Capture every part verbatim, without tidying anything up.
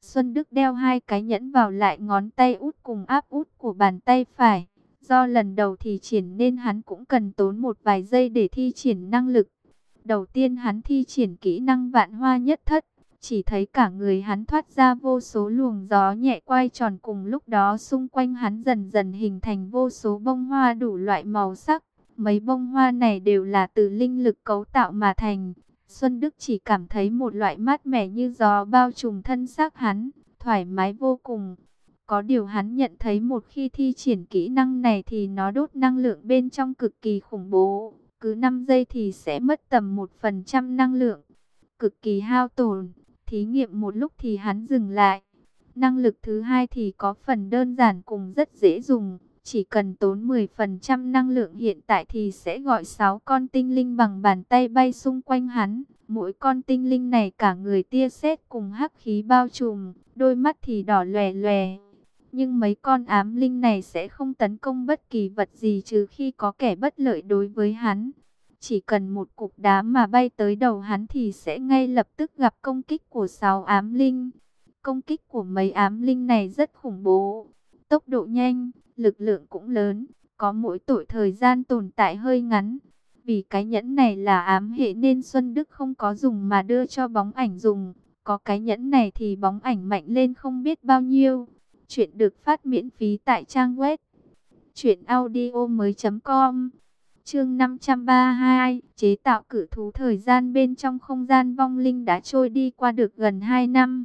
Xuân Đức đeo hai cái nhẫn vào lại ngón tay út cùng áp út của bàn tay phải. Do lần đầu thì triển nên hắn cũng cần tốn một vài giây để thi triển năng lực. Đầu tiên hắn thi triển kỹ năng vạn hoa nhất thất. Chỉ thấy cả người hắn thoát ra vô số luồng gió nhẹ quay tròn, cùng lúc đó xung quanh hắn dần dần hình thành vô số bông hoa đủ loại màu sắc. Mấy bông hoa này đều là từ linh lực cấu tạo mà thành. Xuân Đức chỉ cảm thấy một loại mát mẻ như gió bao trùm thân xác hắn, thoải mái vô cùng. Có điều hắn nhận thấy một khi thi triển kỹ năng này thì nó đốt năng lượng bên trong cực kỳ khủng bố. Cứ năm giây thì sẽ mất tầm một phần trăm năng lượng. Cực kỳ hao tổn. Thí nghiệm một lúc thì hắn dừng lại. Năng lực thứ hai thì có phần đơn giản cùng rất dễ dùng. Chỉ cần tốn mười phần trăm năng lượng hiện tại thì sẽ gọi sáu con tinh linh bằng bàn tay bay xung quanh hắn. Mỗi con tinh linh này cả người tia sét cùng hắc khí bao trùm, đôi mắt thì đỏ lòe lòe. Nhưng mấy con ám linh này sẽ không tấn công bất kỳ vật gì trừ khi có kẻ bất lợi đối với hắn. Chỉ cần một cục đá mà bay tới đầu hắn thì sẽ ngay lập tức gặp công kích của sáu ám linh. Công kích của mấy ám linh này rất khủng bố. Tốc độ nhanh, lực lượng cũng lớn, có mỗi tội thời gian tồn tại hơi ngắn. Vì cái nhẫn này là ám hệ nên Xuân Đức không có dùng mà đưa cho bóng ảnh dùng. Có cái nhẫn này thì bóng ảnh mạnh lên không biết bao nhiêu. Chuyện được phát miễn phí tại trang web truyện audio mới chấm com. Chương năm trăm ba mươi hai, chế tạo cự thú. Thời gian bên trong không gian vong linh đã trôi đi qua được gần hai năm.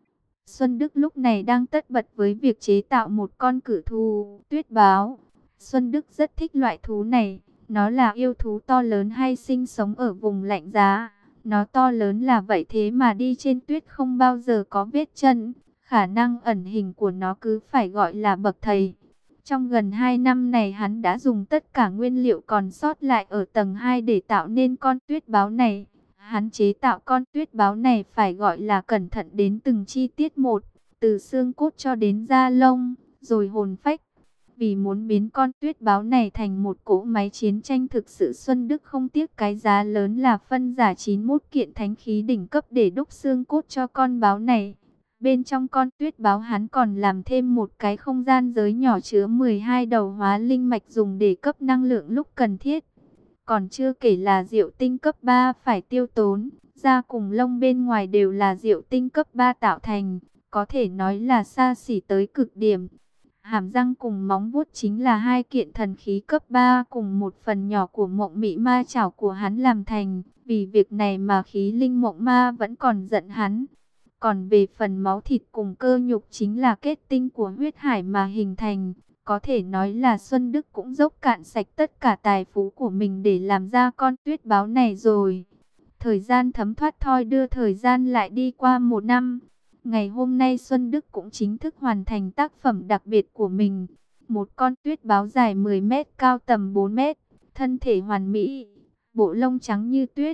Xuân Đức lúc này đang tất bật với việc chế tạo một con cự thú tuyết báo. Xuân Đức rất thích loại thú này. Nó là yêu thú to lớn hay sinh sống ở vùng lạnh giá. Nó to lớn là vậy thế mà đi trên tuyết không bao giờ có vết chân. Khả năng ẩn hình của nó cứ phải gọi là bậc thầy. Trong gần hai năm này hắn đã dùng tất cả nguyên liệu còn sót lại ở tầng hai để tạo nên con tuyết báo này. Hắn chế tạo con tuyết báo này phải gọi là cẩn thận đến từng chi tiết một, từ xương cốt cho đến da lông, rồi hồn phách. Vì muốn biến con tuyết báo này thành một cỗ máy chiến tranh thực sự, Xuân Đức không tiếc cái giá lớn là phân giả chín mươi mốt kiện thánh khí đỉnh cấp để đúc xương cốt cho con báo này. Bên trong con tuyết báo hắn còn làm thêm một cái không gian giới nhỏ chứa mười hai đầu hóa linh mạch dùng để cấp năng lượng lúc cần thiết. Còn chưa kể là diệu tinh cấp ba phải tiêu tốn, da cùng lông bên ngoài đều là diệu tinh cấp ba tạo thành, có thể nói là xa xỉ tới cực điểm. Hàm răng cùng móng vuốt chính là hai kiện thần khí cấp ba cùng một phần nhỏ của mộng mị ma chảo của hắn làm thành, vì việc này mà khí linh mộng ma vẫn còn giận hắn. Còn về phần máu thịt cùng cơ nhục chính là kết tinh của huyết hải mà hình thành. Có thể nói là Xuân Đức cũng dốc cạn sạch tất cả tài phú của mình để làm ra con tuyết báo này rồi. Thời gian thấm thoát thoi đưa thời gian lại đi qua một năm. Ngày hôm nay Xuân Đức cũng chính thức hoàn thành tác phẩm đặc biệt của mình. Một con tuyết báo dài mười mét, cao tầm bốn mét, thân thể hoàn mỹ, bộ lông trắng như tuyết,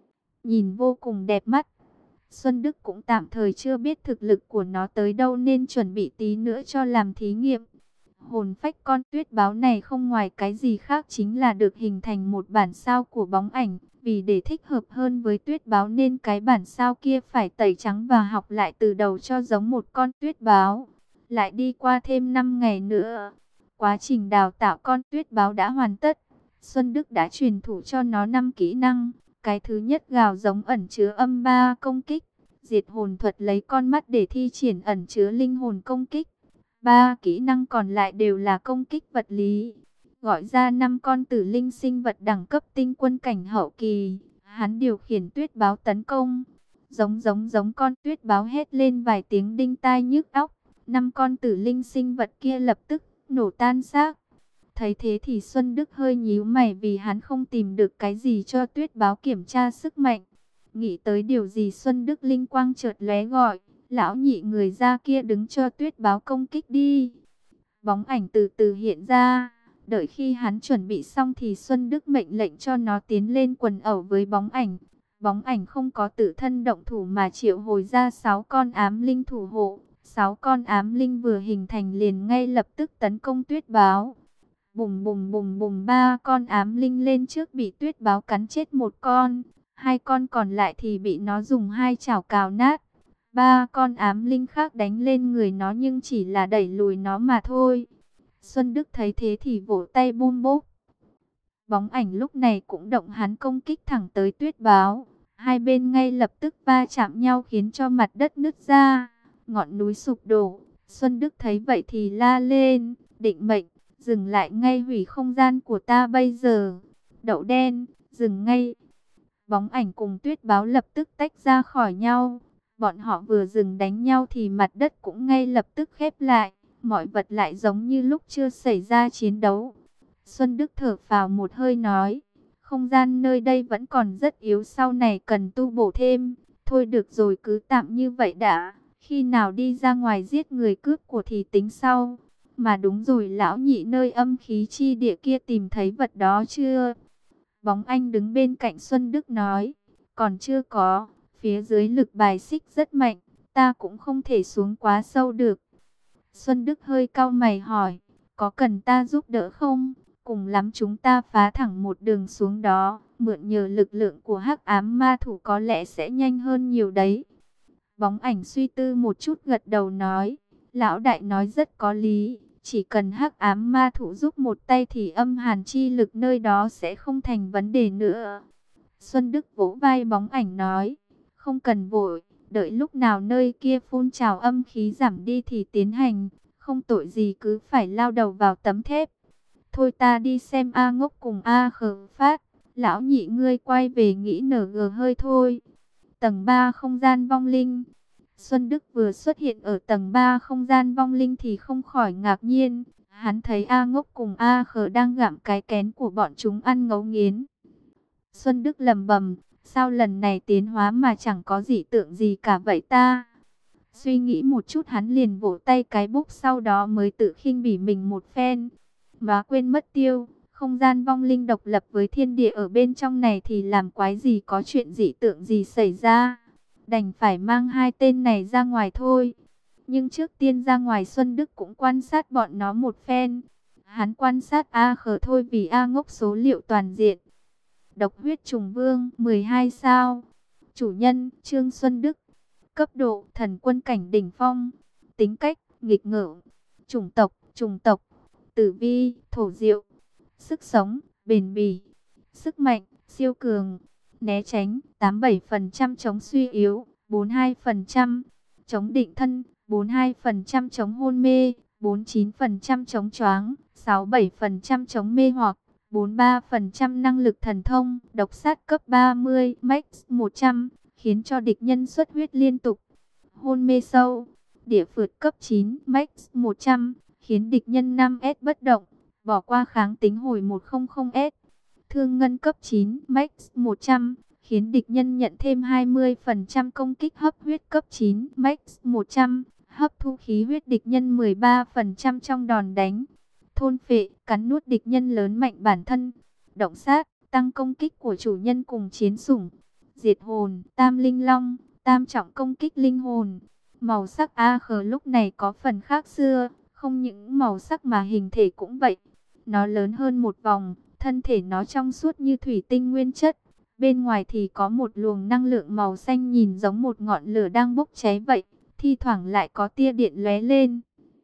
nhìn vô cùng đẹp mắt. Xuân Đức cũng tạm thời chưa biết thực lực của nó tới đâu nên chuẩn bị tí nữa cho làm thí nghiệm. Hồn phách con tuyết báo này không ngoài cái gì khác chính là được hình thành một bản sao của bóng ảnh. Vì để thích hợp hơn với tuyết báo nên cái bản sao kia phải tẩy trắng và học lại từ đầu cho giống một con tuyết báo. Lại đi qua thêm năm ngày nữa, quá trình đào tạo con tuyết báo đã hoàn tất. Xuân Đức đã truyền thụ cho nó năm kỹ năng. Cái thứ nhất gào giống ẩn chứa âm ba công kích. Diệt hồn thuật lấy con mắt để thi triển ẩn chứa linh hồn công kích. Ba kỹ năng còn lại đều là công kích vật lý. Gọi ra năm con tử linh sinh vật đẳng cấp tinh quân cảnh hậu kỳ. Hắn điều khiển tuyết báo tấn công. Giống giống giống con tuyết báo hét lên vài tiếng đinh tai nhức óc. Năm con tử linh sinh vật kia lập tức nổ tan xác. Thấy thế thì Xuân Đức hơi nhíu mày vì hắn không tìm được cái gì cho tuyết báo kiểm tra sức mạnh. Nghĩ tới điều gì Xuân Đức linh quang chợt lóe gọi, lão nhị người ra kia đứng cho tuyết báo công kích đi. Bóng ảnh từ từ hiện ra, đợi khi hắn chuẩn bị xong thì Xuân Đức mệnh lệnh cho nó tiến lên quần ẩu với bóng ảnh. Bóng ảnh không có tự thân động thủ mà triệu hồi ra sáu con ám linh thủ hộ. Sáu con ám linh vừa hình thành liền ngay lập tức tấn công tuyết báo. Bùm bùm bùm bùm, ba con ám linh lên trước bị tuyết báo cắn chết một con. Hai con còn lại thì bị nó dùng hai chảo cào nát. Ba con ám linh khác đánh lên người nó nhưng chỉ là đẩy lùi nó mà thôi. Xuân Đức thấy thế thì vỗ tay bum bốp. Bóng ảnh lúc này cũng động, hắn công kích thẳng tới Tuyết Báo. Hai bên ngay lập tức va chạm nhau khiến cho mặt đất nứt ra, ngọn núi sụp đổ. Xuân Đức thấy vậy thì la lên, định mệnh, dừng lại ngay, hủy không gian của ta bây giờ. Đậu đen, dừng ngay. Bóng ảnh cùng Tuyết Báo lập tức tách ra khỏi nhau. Bọn họ vừa dừng đánh nhau thì mặt đất cũng ngay lập tức khép lại. Mọi vật lại giống như lúc chưa xảy ra chiến đấu. Xuân Đức thở phào một hơi nói, không gian nơi đây vẫn còn rất yếu, sau này cần tu bổ thêm. Thôi được rồi, cứ tạm như vậy đã. Khi nào đi ra ngoài giết người cướp của thì tính sau. Mà đúng rồi, lão nhị, nơi âm khí chi địa kia tìm thấy vật đó chưa? Bóng Anh đứng bên cạnh Xuân Đức nói, còn chưa có. Phía dưới lực bài xích rất mạnh, ta cũng không thể xuống quá sâu được. Xuân Đức hơi cau mày hỏi, có cần ta giúp đỡ không? Cùng lắm chúng ta phá thẳng một đường xuống đó, mượn nhờ lực lượng của hắc ám ma thủ có lẽ sẽ nhanh hơn nhiều đấy. Bóng Ảnh suy tư một chút gật đầu nói, lão đại nói rất có lý, chỉ cần hắc ám ma thủ giúp một tay thì âm hàn chi lực nơi đó sẽ không thành vấn đề nữa. Xuân Đức vỗ vai Bóng Ảnh nói, không cần vội, đợi lúc nào nơi kia phun trào âm khí giảm đi thì tiến hành, không tội gì cứ phải lao đầu vào tấm thép. Thôi ta đi xem A Ngốc cùng A Khờ Phát, lão nhị ngươi quay về nghĩ nở gờ hơi thôi. Tầng ba không gian vong linh. Xuân Đức vừa xuất hiện ở tầng ba không gian vong linh thì không khỏi ngạc nhiên. Hắn thấy A Ngốc cùng A Khờ đang gặm cái kén của bọn chúng ăn ngấu nghiến. Xuân Đức lầm bầm, sao lần này tiến hóa mà chẳng có dị tượng gì cả vậy ta? Suy nghĩ một chút hắn liền vỗ tay cái búp, sau đó mới tự khinh bỉ mình một phen. Mà quên mất tiêu, không gian vong linh độc lập với thiên địa ở bên trong này thì làm quái gì có chuyện dị tượng gì xảy ra. Đành phải mang hai tên này ra ngoài thôi. Nhưng trước tiên ra ngoài Xuân Đức cũng quan sát bọn nó một phen. Hắn quan sát A Khờ thôi vì A Ngốc số liệu toàn diện. Độc huyết trùng vương mười hai sao. Chủ nhân Trương Xuân Đức. Cấp độ thần quân cảnh đỉnh phong. Tính cách nghịch ngợm. Chủng tộc trùng tộc. Tử vi thổ diệu. Sức sống bền bỉ. Sức mạnh siêu cường. Né tránh tám mươi bảy phần trăm, chống suy yếu bốn mươi hai phần trăm, chống định thân bốn mươi hai phần trăm, chống hôn mê bốn mươi chín phần trăm, chống choáng sáu mươi bảy phần trăm, chống mê hoặc bốn mươi ba phần trăm, năng lực thần thông độc sát cấp ba mươi max một trăm, khiến cho địch nhân xuất huyết liên tục. Hôn mê sâu địa phượt cấp chín max một trăm, khiến địch nhân năm S bất động, bỏ qua kháng tính hồi một trăm S. Thương ngân cấp chín max một trăm, khiến địch nhân nhận thêm hai mươi phần trăm công kích. Hấp huyết cấp chín max một trăm, hấp thu khí huyết địch nhân mười ba phần trăm trong đòn đánh. Thôn phệ, cắn nuốt địch nhân lớn mạnh bản thân. Động sát, tăng công kích của chủ nhân cùng chiến sủng. Diệt hồn, tam linh long, tam trọng công kích linh hồn. Màu sắc A Khờ lúc này có phần khác xưa, không những màu sắc mà hình thể cũng vậy. Nó lớn hơn một vòng, thân thể nó trong suốt như thủy tinh nguyên chất. Bên ngoài thì có một luồng năng lượng màu xanh nhìn giống một ngọn lửa đang bốc cháy vậy, thi thoảng lại có tia điện lóe lên.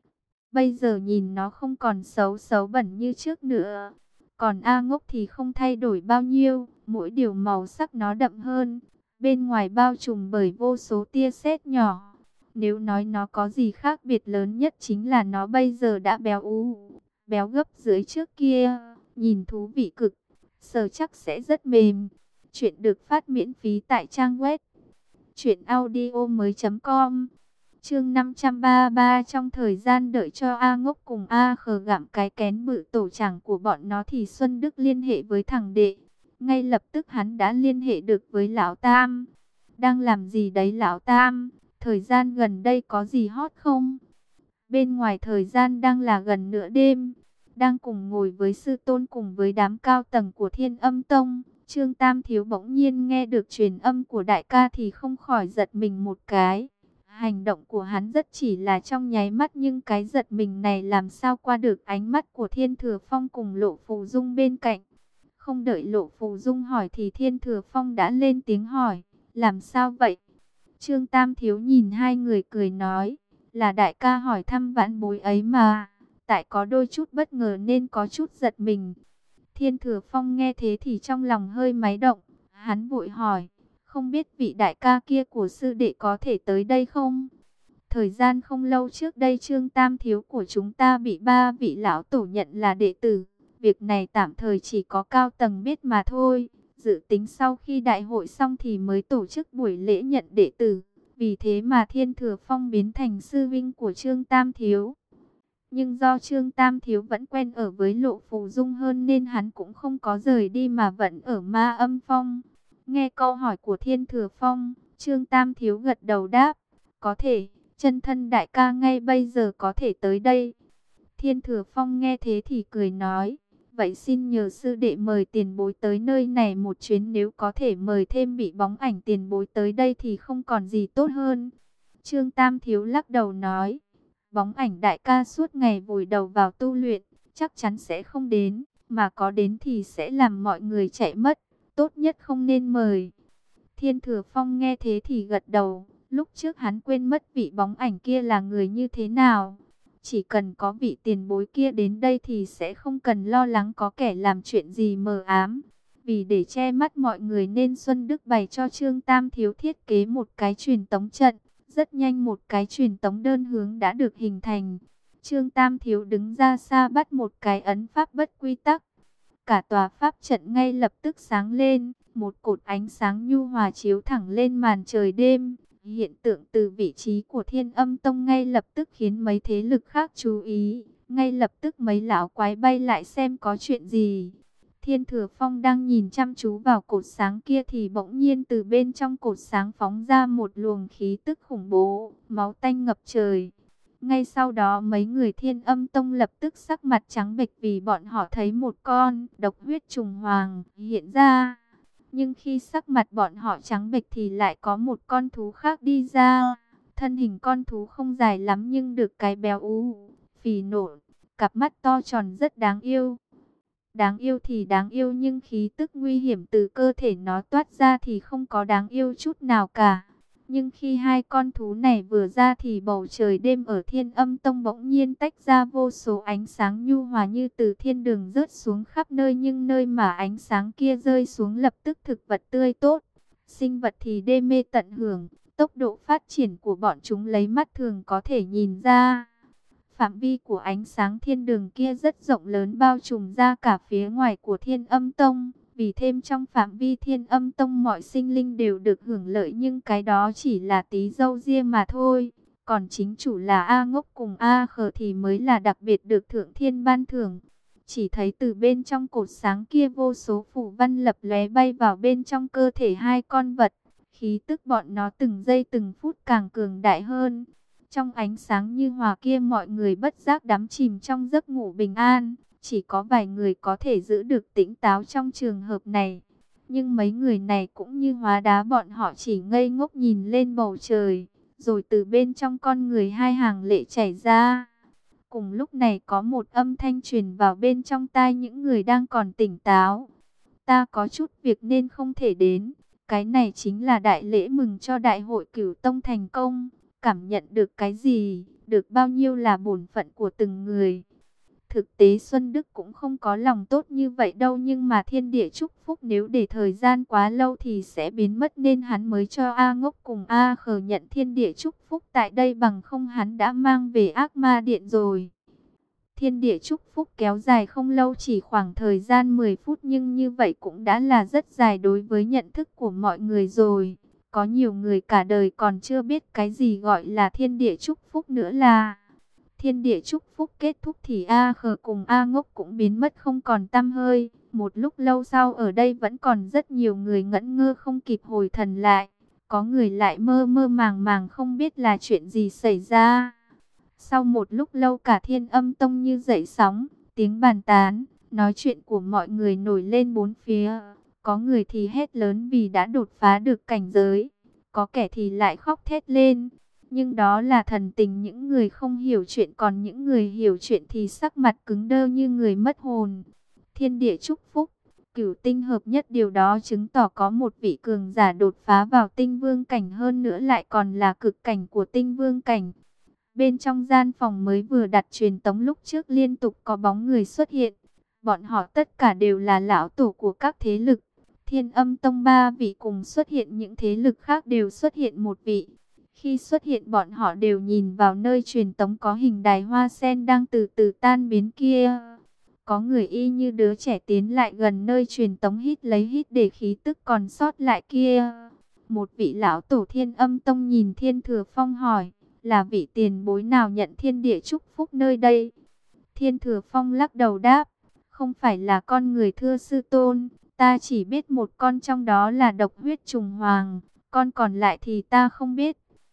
Bây giờ nhìn nó không còn xấu xấu bẩn như trước nữa. Còn A Ngốc thì không thay đổi bao nhiêu, mỗi điều màu sắc nó đậm hơn. Bên ngoài bao trùm bởi vô số tia sét nhỏ. Nếu nói nó có gì khác biệt lớn nhất chính là nó bây giờ đã béo ú, béo gấp dưới trước kia, nhìn thú vị cực, sờ chắc sẽ rất mềm. Chuyện được phát miễn phí tại trang web truyện audio mới chấm com. Chương năm trăm ba mươi ba. Trong thời gian đợi cho A Ngốc cùng A Khờ gặm cái kén bự tổ chảng của bọn nó thì Xuân Đức liên hệ với thằng đệ. Ngay lập tức hắn đã liên hệ được với Lão Tam. Đang làm gì đấy Lão Tam? Thời gian gần đây có gì hot không? Bên ngoài thời gian đang là gần nửa đêm. Đang cùng ngồi với sư tôn cùng với đám cao tầng của Thiên Âm Tông. Trương Tam Thiếu bỗng nhiên nghe được truyền âm của đại ca thì không khỏi giật mình một cái. Hành động của hắn rất chỉ là trong nháy mắt, nhưng cái giật mình này làm sao qua được ánh mắt của Thiên Thừa Phong cùng Lộ Phù Dung bên cạnh. Không đợi Lộ Phù Dung hỏi thì Thiên Thừa Phong đã lên tiếng hỏi, làm sao vậy? Trương Tam Thiếu nhìn hai người cười nói, là đại ca hỏi thăm vãn bối ấy mà, tại có đôi chút bất ngờ nên có chút giật mình. Thiên Thừa Phong nghe thế thì trong lòng hơi máy động, hắn vội hỏi, không biết vị đại ca kia của sư đệ có thể tới đây không? Thời gian không lâu trước đây Trương Tam Thiếu của chúng ta bị ba vị lão tổ nhận là đệ tử. Việc này tạm thời chỉ có cao tầng biết mà thôi. Dự tính sau khi đại hội xong thì mới tổ chức buổi lễ nhận đệ tử. Vì thế mà Thiên Thừa Phong biến thành sư vinh của Trương Tam Thiếu. Nhưng do Trương Tam Thiếu vẫn quen ở với Lộ Phù Dung hơn nên hắn cũng không có rời đi mà vẫn ở Ma Âm Phong. Nghe câu hỏi của Thiên Thừa Phong, Trương Tam Thiếu gật đầu đáp, có thể. Chân thân đại ca ngay bây giờ có thể tới đây. Thiên Thừa Phong nghe thế thì cười nói, vậy xin nhờ sư đệ mời tiền bối tới nơi này một chuyến, nếu có thể mời thêm bị bóng ảnh tiền bối tới đây thì không còn gì tốt hơn. Trương Tam Thiếu lắc đầu nói, bóng ảnh đại ca suốt ngày vùi đầu vào tu luyện, chắc chắn sẽ không đến, mà có đến thì sẽ làm mọi người chạy mất, tốt nhất không nên mời. Thiên Thừa Phong nghe thế thì gật đầu. Lúc trước hắn quên mất vị bóng ảnh kia là người như thế nào. Chỉ cần có vị tiền bối kia đến đây thì sẽ không cần lo lắng có kẻ làm chuyện gì mờ ám. Vì để che mắt mọi người nên Xuân Đức bày cho Trương Tam Thiếu thiết kế một cái truyền tống trận. Rất nhanh một cái truyền tống đơn hướng đã được hình thành. Trương Tam Thiếu đứng ra xa bắt một cái ấn pháp bất quy tắc. Cả tòa pháp trận ngay lập tức sáng lên. Một cột ánh sáng nhu hòa chiếu thẳng lên màn trời đêm. Hiện tượng từ vị trí của Thiên Âm Tông ngay lập tức khiến mấy thế lực khác chú ý. Ngay lập tức mấy lão quái bay lại xem có chuyện gì. Thiên Thừa Phong đang nhìn chăm chú vào cột sáng kia thì bỗng nhiên từ bên trong cột sáng phóng ra một luồng khí tức khủng bố, máu tanh ngập trời. Ngay sau đó mấy người Thiên Âm Tông lập tức sắc mặt trắng bệch vì bọn họ thấy một con độc huyết trùng hoàng hiện ra. Nhưng khi sắc mặt bọn họ trắng bệch thì lại có một con thú khác đi ra. Thân hình con thú không dài lắm nhưng được cái béo ú, phì nộn, cặp mắt to tròn rất đáng yêu. Đáng yêu thì đáng yêu nhưng khí tức nguy hiểm từ cơ thể nó toát ra thì không có đáng yêu chút nào cả. Nhưng khi hai con thú này vừa ra thì bầu trời đêm ở Thiên Âm Tông bỗng nhiên tách ra vô số ánh sáng nhu hòa như từ thiên đường rớt xuống khắp nơi. Nhưng nơi mà ánh sáng kia rơi xuống lập tức thực vật tươi tốt, sinh vật thì đê mê tận hưởng. Tốc độ phát triển của bọn chúng lấy mắt thường có thể nhìn ra. Phạm vi của ánh sáng thiên đường kia rất rộng lớn bao trùm ra cả phía ngoài của Thiên Âm Tông. Vì thêm trong phạm vi Thiên Âm Tông mọi sinh linh đều được hưởng lợi nhưng cái đó chỉ là tí dâu ria mà thôi. Còn chính chủ là A Ngốc cùng A Khờ thì mới là đặc biệt được Thượng Thiên ban thưởng. Chỉ thấy từ bên trong cột sáng kia vô số phù văn lập lóe bay vào bên trong cơ thể hai con vật. Khí tức bọn nó từng giây từng phút càng cường đại hơn. Trong ánh sáng như hòa kia mọi người bất giác đắm chìm trong giấc ngủ bình an. Chỉ có vài người có thể giữ được tỉnh táo trong trường hợp này. Nhưng mấy người này cũng như hóa đá, bọn họ chỉ ngây ngốc nhìn lên bầu trời. Rồi từ bên trong con người hai hàng lệ chảy ra. Cùng lúc này có một âm thanh truyền vào bên trong tai những người đang còn tỉnh táo. Ta có chút việc nên không thể đến. Cái này chính là đại lễ mừng cho đại hội Cửu Tông thành công. Cảm nhận được cái gì, được bao nhiêu là bổn phận của từng người. Thực tế Xuân Đức cũng không có lòng tốt như vậy đâu, nhưng mà thiên địa chúc phúc nếu để thời gian quá lâu thì sẽ biến mất nên hắn mới cho A Ngốc cùng A Khờ nhận thiên địa chúc phúc tại đây, bằng không hắn đã mang về ác ma điện rồi. Thiên địa chúc phúc kéo dài không lâu, chỉ khoảng thời gian mười phút, nhưng như vậy cũng đã là rất dài đối với nhận thức của mọi người rồi. Có nhiều người cả đời còn chưa biết cái gì gọi là thiên địa chúc phúc nữa là. Thiên địa chúc phúc kết thúc thì A Khờ cùng A Ngốc cũng biến mất không còn tăm hơi. Một lúc lâu sau ở đây vẫn còn rất nhiều người ngẩn ngơ không kịp hồi thần lại. Có người lại mơ mơ màng màng không biết là chuyện gì xảy ra. Sau một lúc lâu cả Thiên Âm Tông như dậy sóng, tiếng bàn tán, nói chuyện của mọi người nổi lên bốn phía. Có người thì hét lớn vì đã đột phá được cảnh giới, có kẻ thì lại khóc thét lên. Nhưng đó là thần tình những người không hiểu chuyện, còn những người hiểu chuyện thì sắc mặt cứng đơ như người mất hồn. Thiên địa chúc phúc, cửu tinh hợp nhất, điều đó chứng tỏ có một vị cường giả đột phá vào tinh vương cảnh, hơn nữa lại còn là cực cảnh của tinh vương cảnh. Bên trong gian phòng mới vừa đặt truyền tống lúc trước liên tục có bóng người xuất hiện. Bọn họ tất cả đều là lão tổ của các thế lực. Thiên Âm Tông ba vị cùng xuất hiện, những thế lực khác đều xuất hiện một vị. Khi xuất hiện bọn họ đều nhìn vào nơi truyền tống có hình đài hoa sen đang từ từ tan biến kia. Có người y như đứa trẻ tiến lại gần nơi truyền tống, hít lấy hít để khí tức còn sót lại kia. Một vị lão tổ Thiên Âm Tông nhìn Thiên Thừa Phong hỏi, là vị tiền bối nào nhận thiên địa chúc phúc nơi đây? Thiên Thừa Phong lắc đầu đáp, không phải là con người thưa sư tôn, ta chỉ biết một con trong đó là độc huyết trùng hoàng, con còn lại thì ta không biết.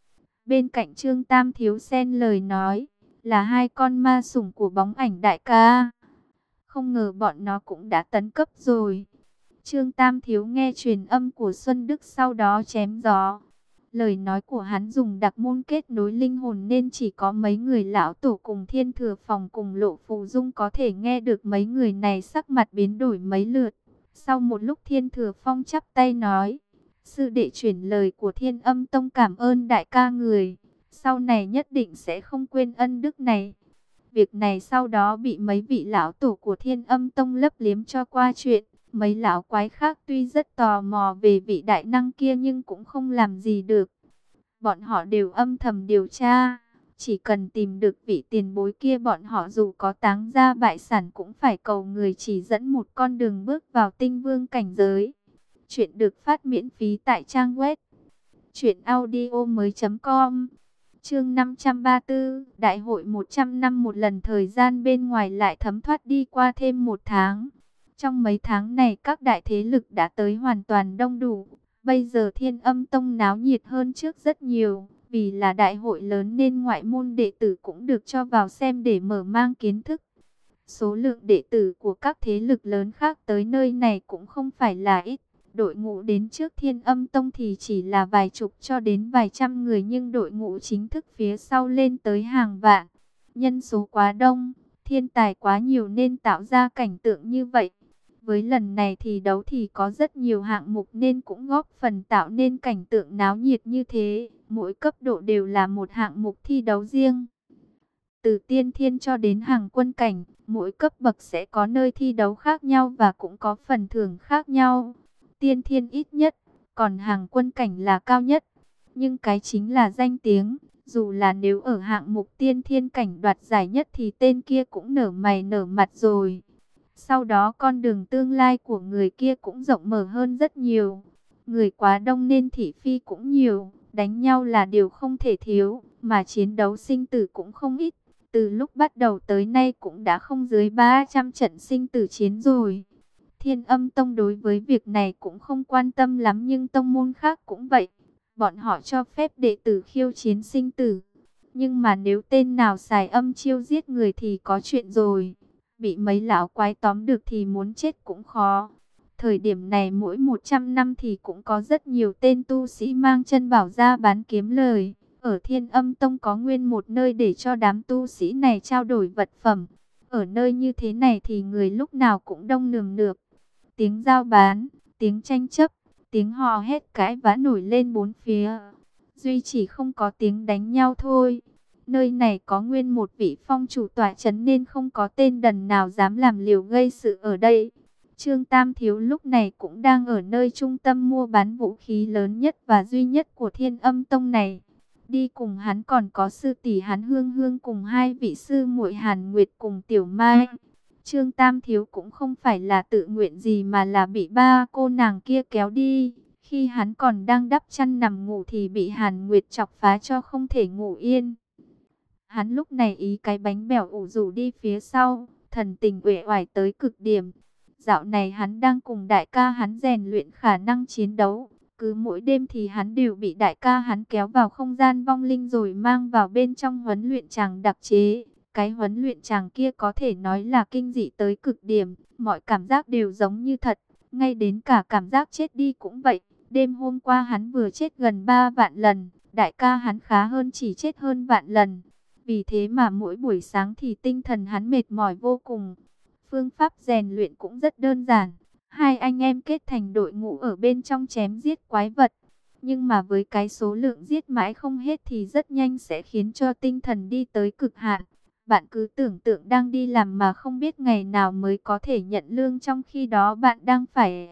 Bên cạnh Trương Tam Thiếu xen lời nói, là hai con ma sủng của bóng ảnh đại ca. Không ngờ bọn nó cũng đã tấn cấp rồi. Trương Tam Thiếu nghe truyền âm của Xuân Đức sau đó chém gió. Lời nói của hắn dùng đặc môn kết nối linh hồn nên chỉ có mấy người lão tổ cùng Thiên Thừa Phòng cùng Lộ Phù Dung có thể nghe được. Mấy người này sắc mặt biến đổi mấy lượt. Sau một lúc Thiên Thừa Phong chắp tay nói, sư đệ chuyển lời của Thiên Âm Tông cảm ơn đại ca người, sau này nhất định sẽ không quên ân đức này. Việc này sau đó bị mấy vị lão tổ của Thiên Âm Tông lấp liếm cho qua chuyện. Mấy lão quái khác tuy rất tò mò về vị đại năng kia nhưng cũng không làm gì được. Bọn họ đều âm thầm điều tra. Chỉ cần tìm được vị tiền bối kia, bọn họ dù có táng gia bại sản cũng phải cầu người chỉ dẫn một con đường bước vào tinh vương cảnh giới. Chuyện được phát miễn phí tại trang web truyện audio mới chấm com. Chương năm trăm ba mươi tư, Đại hội một trăm năm một lần. Thời gian bên ngoài lại thấm thoát đi qua thêm một tháng. Trong mấy tháng này các đại thế lực đã tới hoàn toàn đông đủ. Bây giờ Thiên Âm Tông náo nhiệt hơn trước rất nhiều. Vì là đại hội lớn nên ngoại môn đệ tử cũng được cho vào xem để mở mang kiến thức. Số lượng đệ tử của các thế lực lớn khác tới nơi này cũng không phải là ít. Đội ngũ đến trước Thiên Âm Tông thì chỉ là vài chục cho đến vài trăm người, nhưng đội ngũ chính thức phía sau lên tới hàng vạn. Nhân số quá đông, thiên tài quá nhiều nên tạo ra cảnh tượng như vậy. Với lần này thì đấu thì có rất nhiều hạng mục nên cũng góp phần tạo nên cảnh tượng náo nhiệt như thế. Mỗi cấp độ đều là một hạng mục thi đấu riêng. Từ tiên thiên cho đến hàng quân cảnh, mỗi cấp bậc sẽ có nơi thi đấu khác nhau và cũng có phần thưởng khác nhau. Tiên thiên ít nhất, còn hàng quân cảnh là cao nhất. Nhưng cái chính là danh tiếng, dù là nếu ở hạng mục tiên thiên cảnh đoạt giải nhất thì tên kia cũng nở mày nở mặt rồi. Sau đó con đường tương lai của người kia cũng rộng mở hơn rất nhiều. Người quá đông nên thị phi cũng nhiều, đánh nhau là điều không thể thiếu, mà chiến đấu sinh tử cũng không ít. Từ lúc bắt đầu tới nay cũng đã không dưới ba trăm trận sinh tử chiến rồi. Thiên Âm Tông đối với việc này cũng không quan tâm lắm, nhưng tông môn khác cũng vậy. Bọn họ cho phép đệ tử khiêu chiến sinh tử. Nhưng mà nếu tên nào xài âm chiêu giết người thì có chuyện rồi. Bị mấy lão quái tóm được thì muốn chết cũng khó. Thời điểm này mỗi một trăm năm thì cũng có rất nhiều tên tu sĩ mang chân bảo ra bán kiếm lời. Ở Thiên Âm Tông có nguyên một nơi để cho đám tu sĩ này trao đổi vật phẩm. Ở nơi như thế này thì người lúc nào cũng đông nườm nượp. Tiếng giao bán, tiếng tranh chấp, tiếng hò hét cãi vã nổi lên bốn phía. Duy chỉ không có tiếng đánh nhau thôi. Nơi này có nguyên một vị phong chủ tọa trấn nên không có tên đần nào dám làm liều gây sự ở đây. Trương Tam Thiếu lúc này cũng đang ở nơi trung tâm mua bán vũ khí lớn nhất và duy nhất của Thiên Âm Tông này. Đi cùng hắn còn có sư tỷ hắn Hương Hương cùng hai vị sư muội Hàn Nguyệt cùng Tiểu Mai. Trương Tam Thiếu cũng không phải là tự nguyện gì mà là bị ba cô nàng kia kéo đi. Khi hắn còn đang đắp chăn nằm ngủ thì bị Hàn Nguyệt chọc phá cho không thể ngủ yên. Hắn lúc này ý cái bánh bèo ủ rủ đi phía sau, thần tình uể oải tới cực điểm. Dạo này hắn đang cùng đại ca hắn rèn luyện khả năng chiến đấu. Cứ mỗi đêm thì hắn đều bị đại ca hắn kéo vào không gian vong linh rồi mang vào bên trong huấn luyện tràng đặc chế. Cái huấn luyện tràng kia có thể nói là kinh dị tới cực điểm, mọi cảm giác đều giống như thật, ngay đến cả cảm giác chết đi cũng vậy. Đêm hôm qua hắn vừa chết gần ba vạn lần, đại ca hắn khá hơn chỉ chết hơn vạn lần. Vì thế mà mỗi buổi sáng thì tinh thần hắn mệt mỏi vô cùng. Phương pháp rèn luyện cũng rất đơn giản. Hai anh em kết thành đội ngũ ở bên trong chém giết quái vật. Nhưng mà với cái số lượng giết mãi không hết thì rất nhanh sẽ khiến cho tinh thần đi tới cực hạn. Bạn cứ tưởng tượng đang đi làm mà không biết ngày nào mới có thể nhận lương, trong khi đó bạn đang phải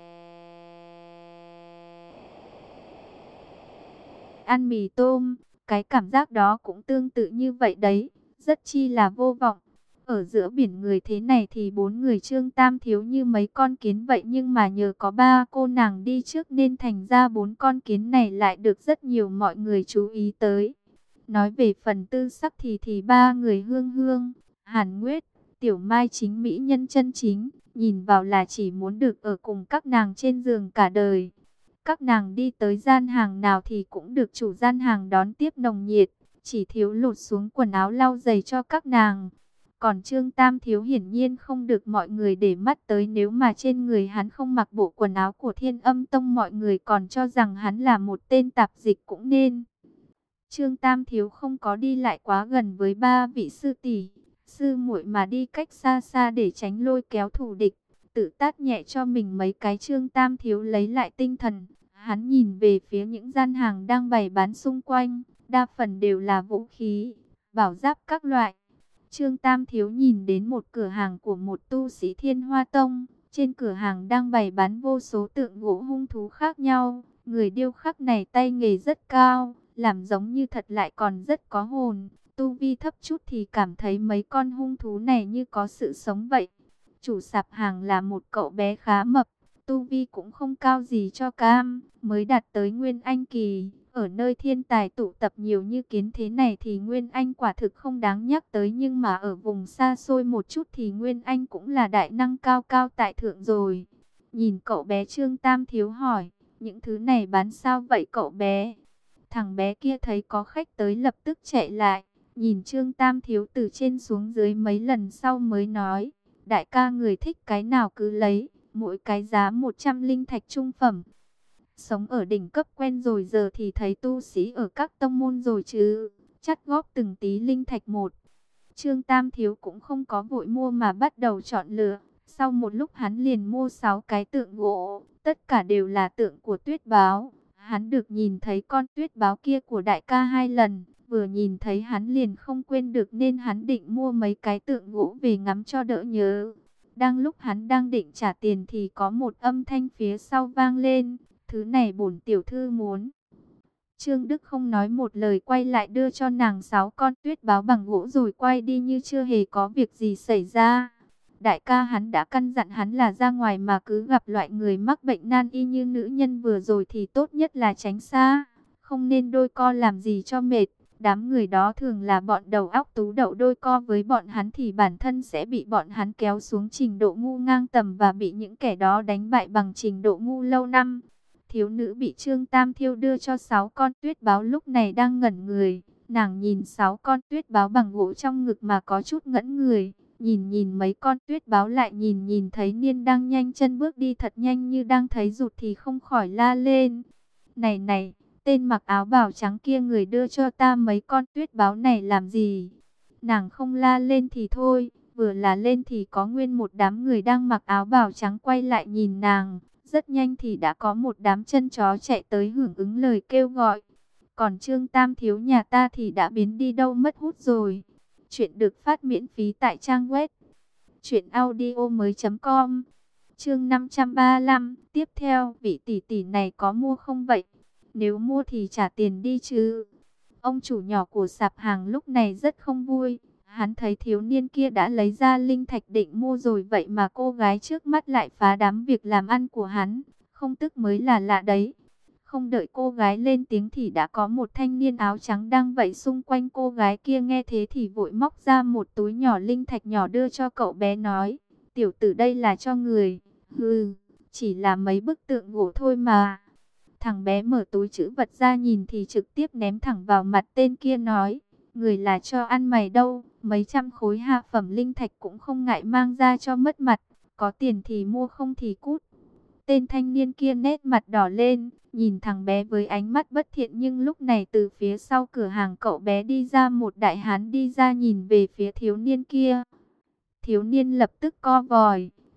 ăn mì tôm. Cái cảm giác đó cũng tương tự như vậy đấy, rất chi là vô vọng. Ở giữa biển người thế này thì bốn người Trương Tam Thiếu như mấy con kiến vậy, nhưng mà nhờ có ba cô nàng đi trước nên thành ra bốn con kiến này lại được rất nhiều mọi người chú ý tới. Nói về phần tư sắc thì thì ba người Hương Hương, Hàn Nguyệt, Tiểu Mai chính mỹ nhân chân chính, nhìn vào là chỉ muốn được ở cùng các nàng trên giường cả đời. Các nàng đi tới gian hàng nào thì cũng được chủ gian hàng đón tiếp nồng nhiệt, chỉ thiếu lột xuống quần áo lau giày cho các nàng. Còn Trương Tam Thiếu hiển nhiên không được mọi người để mắt tới, nếu mà trên người hắn không mặc bộ quần áo của Thiên Âm Tông mọi người còn cho rằng hắn là một tên tạp dịch cũng nên. Trương Tam Thiếu không có đi lại quá gần với ba vị sư tỷ, sư muội mà đi cách xa xa để tránh lôi kéo thù địch, tự tát nhẹ cho mình mấy cái. Trương Tam Thiếu lấy lại tinh thần, hắn nhìn về phía những gian hàng đang bày bán xung quanh, đa phần đều là vũ khí, bảo giáp các loại. Trương Tam Thiếu nhìn đến một cửa hàng của một tu sĩ Thiên Hoa Tông, trên cửa hàng đang bày bán vô số tượng gỗ hung thú khác nhau, người điêu khắc này tay nghề rất cao, làm giống như thật lại còn rất có hồn. Tu vi thấp chút thì cảm thấy mấy con hung thú này như có sự sống vậy. Chủ sạp hàng là một cậu bé khá mập, tu vi cũng không cao gì cho cam, mới đạt tới Nguyên Anh kỳ. Ở nơi thiên tài tụ tập nhiều như kiến thế này thì Nguyên Anh quả thực không đáng nhắc tới, nhưng mà ở vùng xa xôi một chút thì Nguyên Anh cũng là đại năng cao cao tại thượng rồi. Nhìn cậu bé, Trương Tam Thiếu hỏi, những thứ này bán sao vậy cậu bé? Thằng bé kia thấy có khách tới lập tức chạy lại, nhìn Trương Tam Thiếu từ trên xuống dưới mấy lần sau mới nói, đại ca người thích cái nào cứ lấy, mỗi cái giá một trăm linh thạch trung phẩm. Sống ở đỉnh cấp quen rồi, giờ thì thấy tu sĩ ở các tông môn rồi chứ, chắt góp từng tí linh thạch một. Trương Tam Thiếu cũng không có vội mua mà bắt đầu chọn lựa. Sau một lúc hắn liền mua sáu cái tượng gỗ, tất cả đều là tượng của Tuyết Báo. Hắn được nhìn thấy con Tuyết Báo kia của đại ca hai lần, vừa nhìn thấy hắn liền không quên được nên hắn định mua mấy cái tượng gỗ về ngắm cho đỡ nhớ. Đang lúc hắn đang định trả tiền thì có một âm thanh phía sau vang lên, thứ này bổn tiểu thư muốn. Trương Đức không nói một lời quay lại đưa cho nàng sáu con Tuyết Báo bằng gỗ rồi quay đi như chưa hề có việc gì xảy ra. Đại ca hắn đã căn dặn hắn là ra ngoài mà cứ gặp loại người mắc bệnh nan y như nữ nhân vừa rồi thì tốt nhất là tránh xa, không nên đôi co làm gì cho mệt. Đám người đó thường là bọn đầu óc tú đậu, đôi co với bọn hắn thì bản thân sẽ bị bọn hắn kéo xuống trình độ ngu ngang tầm và bị những kẻ đó đánh bại bằng trình độ ngu lâu năm. Thiếu nữ bị Trương Tam Thiêu đưa cho sáu con Tuyết Báo lúc này đang ngẩn người. Nàng nhìn sáu con Tuyết Báo bằng gỗ trong ngực mà có chút ngẩn người. Nhìn nhìn mấy con Tuyết Báo lại nhìn nhìn thấy Niên đang nhanh chân bước đi thật nhanh như đang thấy rụt thì không khỏi la lên. Này này, tên mặc áo bào trắng kia, người đưa cho ta mấy con Tuyết Báo này làm gì? Nàng không la lên thì thôi, vừa là lên thì có nguyên một đám người đang mặc áo bào trắng quay lại nhìn nàng. Rất nhanh thì đã có một đám chân chó chạy tới hưởng ứng lời kêu gọi. Còn Trương Tam Thiếu nhà ta thì đã biến đi đâu mất hút rồi. Chuyện được phát miễn phí tại trang web truyện audio mới chấm com. Chương năm trăm ba mươi lăm. Tiếp theo, vị tỷ tỷ này có mua không vậy? Nếu mua thì trả tiền đi chứ. Ông chủ nhỏ của sạp hàng lúc này rất không vui. Hắn thấy thiếu niên kia đã lấy ra linh thạch định mua rồi, vậy mà cô gái trước mắt lại phá đám việc làm ăn của hắn, không tức mới là lạ đấy. Không đợi cô gái lên tiếng thì đã có một thanh niên áo trắng đang vẫy xung quanh cô gái kia, nghe thế thì vội móc ra một túi nhỏ linh thạch nhỏ đưa cho cậu bé, nói, tiểu tử đây là cho người. Hừ, chỉ là mấy bức tượng gỗ thôi mà. Thằng bé mở túi trữ vật ra nhìn thì trực tiếp ném thẳng vào mặt tên kia, nói, người là cho ăn mày đâu, mấy trăm khối hạ phẩm linh thạch cũng không ngại mang ra cho mất mặt, có tiền thì mua không thì cút. Tên thanh niên kia nét mặt đỏ lên, nhìn thằng bé với ánh mắt bất thiện, nhưng lúc này từ phía sau cửa hàng cậu bé đi ra một đại hán, đi ra nhìn về phía thiếu niên kia. Thiếu niên lập tức co vòi,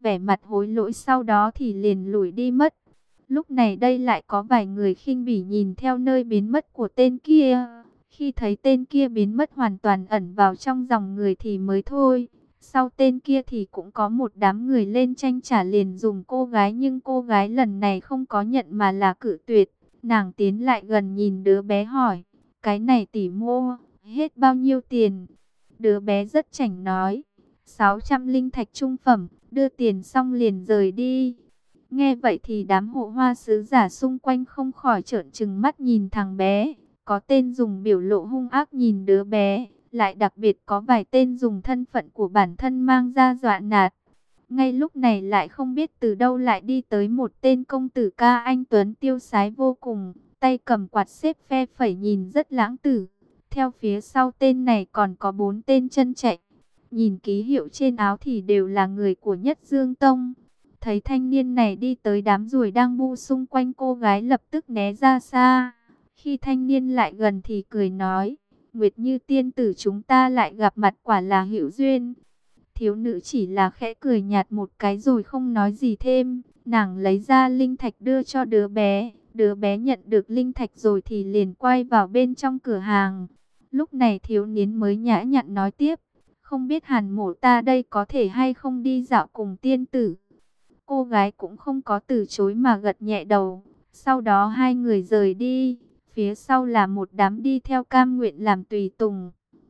vẻ mặt hối lỗi, sau đó thì liền lủi đi mất. Lúc này đây lại có vài người khinh bỉ nhìn theo nơi biến mất của tên kia. Khi thấy tên kia biến mất hoàn toàn ẩn vào trong dòng người thì mới thôi. Sau tên kia thì cũng có một đám người lên tranh trả liền dùng cô gái, nhưng cô gái lần này không có nhận mà là cự tuyệt. Nàng tiến lại gần nhìn đứa bé hỏi, cái này tỷ mua, hết bao nhiêu tiền? Đứa bé rất chảnh nói, sáu trăm linh thạch trung phẩm, đưa tiền xong liền rời đi. Nghe vậy thì đám hộ hoa sứ giả xung quanh không khỏi trợn trừng mắt nhìn thằng bé. Có tên dùng biểu lộ hung ác nhìn đứa bé, lại đặc biệt có vài tên dùng thân phận của bản thân mang ra dọa nạt. Ngay lúc này lại không biết từ đâu lại đi tới một tên công tử ca anh tuấn tiêu sái vô cùng, tay cầm quạt xếp phe phẩy nhìn rất lãng tử. Theo phía sau tên này còn có bốn tên chân chạy. Nhìn ký hiệu trên áo thì đều là người của Nhất Dương Tông. Thấy thanh niên này đi tới, đám ruồi đang bu xung quanh cô gái lập tức né ra xa. Khi thanh niên lại gần thì cười nói, Nguyệt Như tiên tử, chúng ta lại gặp mặt, quả là hữu duyên. Thiếu nữ chỉ là khẽ cười nhạt một cái rồi không nói gì thêm. Nàng lấy ra linh thạch đưa cho đứa bé. Đứa bé nhận được linh thạch rồi thì liền quay vào bên trong cửa hàng. Lúc này thiếu niên mới nhã nhặn nói tiếp, không biết Hàn mổ ta đây có thể hay không đi dạo cùng tiên tử. Cô gái cũng không có từ chối mà gật nhẹ đầu. Sau đó hai người rời đi. Phía sau là một đám đi theo cam nguyện làm tùy tùng.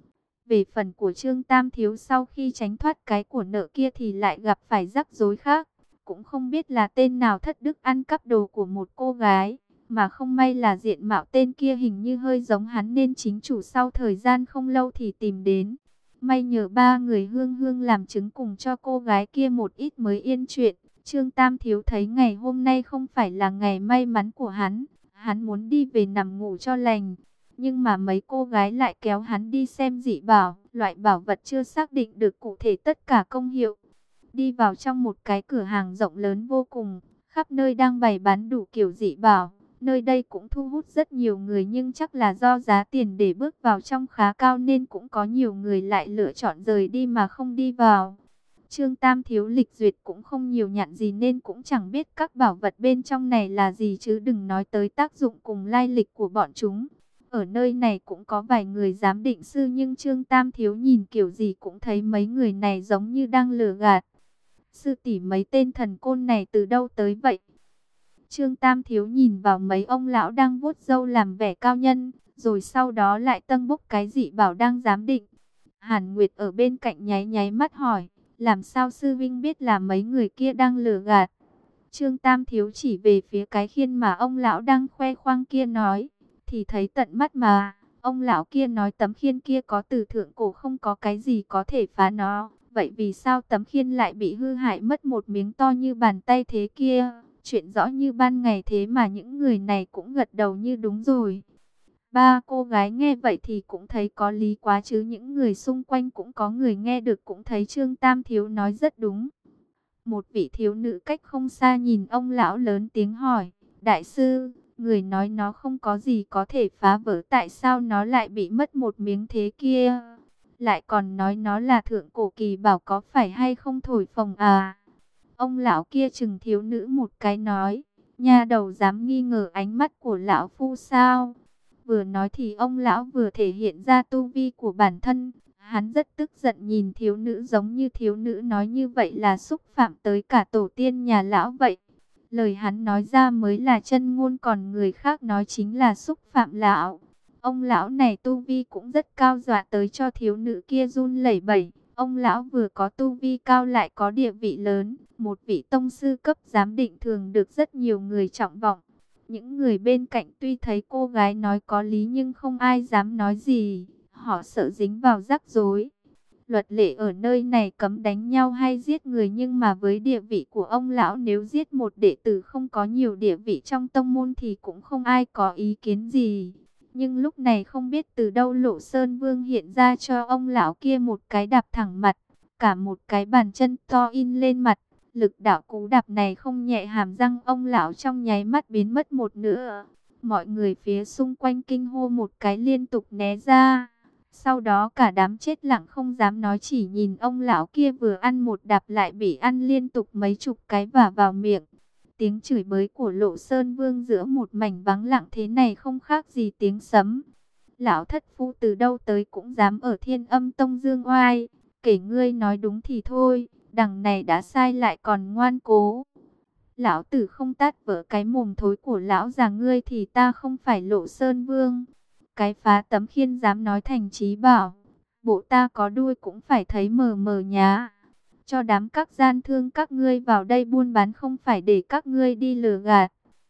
Về phần của Trương Tam Thiếu, sau khi tránh thoát cái của nợ kia thì lại gặp phải rắc rối khác. Cũng không biết là tên nào thất đức ăn cắp đồ của một cô gái. Mà không may là diện mạo tên kia hình như hơi giống hắn, nên chính chủ sau thời gian không lâu thì tìm đến. May nhờ ba người hương hương làm chứng cùng cho cô gái kia một ít mới yên chuyện. Trương Tam Thiếu thấy ngày hôm nay không phải là ngày may mắn của hắn. Hắn muốn đi về nằm ngủ cho lành. Nhưng mà mấy cô gái lại kéo hắn đi xem dị bảo, loại bảo vật chưa xác định được cụ thể tất cả công hiệu. Đi vào trong một cái cửa hàng rộng lớn vô cùng, khắp nơi đang bày bán đủ kiểu dị bảo. Nơi đây cũng thu hút rất nhiều người, nhưng chắc là do giá tiền để bước vào trong khá cao nên cũng có nhiều người lại lựa chọn rời đi mà không đi vào. Trương Tam Thiếu lịch duyệt cũng không nhiều nhặn gì nên cũng chẳng biết các bảo vật bên trong này là gì, chứ đừng nói tới tác dụng cùng lai lịch của bọn chúng. Ở nơi này cũng có vài người giám định sư, nhưng Trương Tam Thiếu nhìn kiểu gì cũng thấy mấy người này giống như đang lừa gạt. Sư tỷ, mấy tên thần côn này từ đâu tới vậy? Trương Tam Thiếu nhìn vào mấy ông lão đang vuốt râu làm vẻ cao nhân, rồi sau đó lại tâng bốc cái dị bảo đang giám định. Hàn Nguyệt ở bên cạnh nháy nháy mắt hỏi, làm sao sư vinh biết là mấy người kia đang lừa gạt? Trương Tam Thiếu chỉ về phía cái khiên mà ông lão đang khoe khoang kia nói, thì thấy tận mắt mà. Ông lão kia nói tấm khiên kia có từ thượng cổ, không có cái gì có thể phá nó. Vậy vì sao tấm khiên lại bị hư hại mất một miếng to như bàn tay thế kia? Chuyện rõ như ban ngày thế mà những người này cũng gật đầu như đúng rồi. Ba cô gái nghe vậy thì cũng thấy có lý quá, chứ những người xung quanh cũng có người nghe được cũng thấy Trương Tam Thiếu nói rất đúng. Một vị thiếu nữ cách không xa nhìn ông lão lớn tiếng hỏi, đại sư, người nói nó không có gì có thể phá vỡ, tại sao nó lại bị mất một miếng thế kia? Lại còn nói nó là thượng cổ kỳ bảo, có phải hay không thổi phồng à? Ông lão kia chừng thiếu nữ một cái nói, nha đầu dám nghi ngờ ánh mắt của lão phu sao? Vừa nói thì ông lão vừa thể hiện ra tu vi của bản thân. Hắn rất tức giận nhìn thiếu nữ, giống như thiếu nữ nói như vậy là xúc phạm tới cả tổ tiên nhà lão vậy. Lời hắn nói ra mới là chân ngôn, còn người khác nói chính là xúc phạm lão. Ông lão này tu vi cũng rất cao, dọa tới cho thiếu nữ kia run lẩy bẩy. Ông lão vừa có tu vi cao lại có địa vị lớn. Một vị tông sư cấp giám định thường được rất nhiều người trọng vọng. Những người bên cạnh tuy thấy cô gái nói có lý nhưng không ai dám nói gì. Họ sợ dính vào rắc rối. Luật lệ ở nơi này cấm đánh nhau hay giết người, nhưng mà với địa vị của ông lão, nếu giết một đệ tử không có nhiều địa vị trong tông môn thì cũng không ai có ý kiến gì. Nhưng lúc này không biết từ đâu Lộ Sơn Vương hiện ra cho ông lão kia một cái đạp thẳng mặt, cả một cái bàn chân to in lên mặt. Lực đạo cú đạp này không nhẹ, hàm răng ông lão trong nháy mắt biến mất một nửa. Mọi người phía xung quanh kinh hô một cái liên tục né ra. Sau đó cả đám chết lặng không dám nói, chỉ nhìn ông lão kia vừa ăn một đạp lại bị ăn liên tục mấy chục cái vả vào miệng. Tiếng chửi bới của Lộ Sơn Vương giữa một mảnh vắng lặng thế này không khác gì tiếng sấm. Lão thất phu từ đâu tới cũng dám ở Thiên Âm Tông dương oai. Kể ngươi nói đúng thì thôi, đằng này đã sai lại còn ngoan cố. Lão tử không tát vỡ cái mồm thối của lão già ngươi thì ta không phải Lộ Sơn Vương. Cái phá tấm khiên dám nói thành trí bảo, bộ ta có đuôi cũng phải thấy mờ mờ nhá. Cho đám các gian thương các ngươi vào đây buôn bán không phải để các ngươi đi lừa gạt.